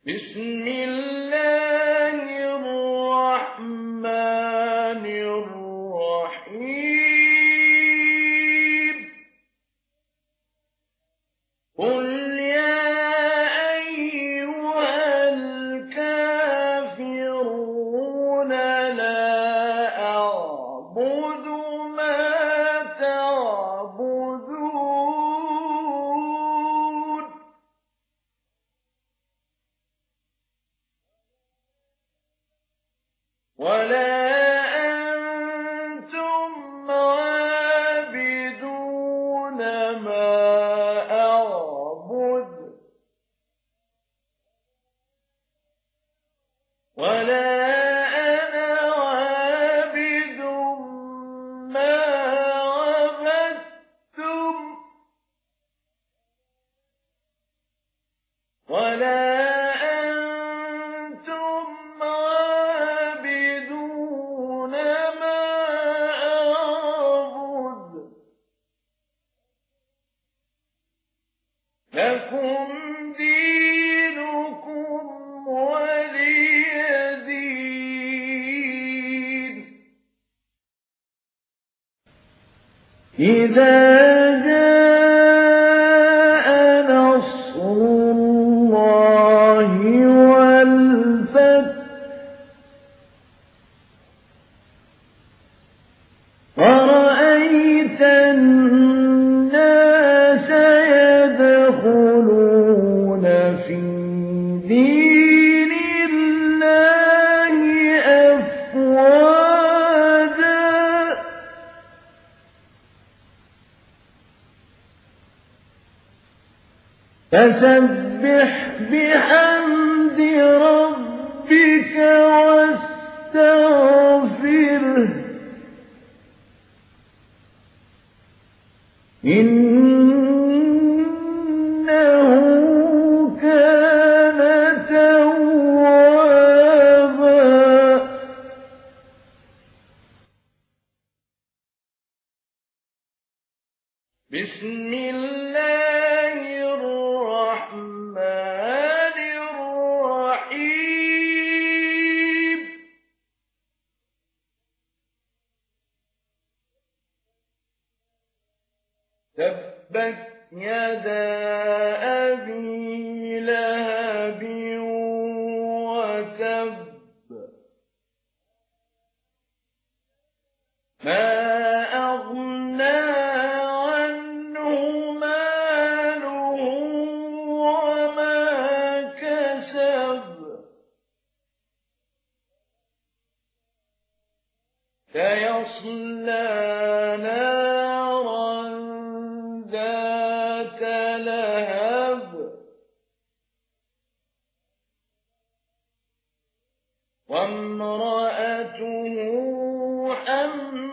بسم الله الرحمن الرحيم قل يا أيها الكافرون لا أعبد ما تعبدون ولا أنتم عابدون ما أعبد ولا أنا عابد ما عبدتم ولا أنتم عابدون ما أعبد لكم دينكم ولي دين. إذا جاء نصر الله والفتح ورأيت الناس يدخلون في دين الله أفواجا فسبح بحمد ربك واستغفره إنه كان توابا. بسم الله الرحمن الرحيم تبت يدا أبي لهب وتب ما أغنى عنه ماله وما كسب سيصلى نارا ذات لهب وامرأته حمالة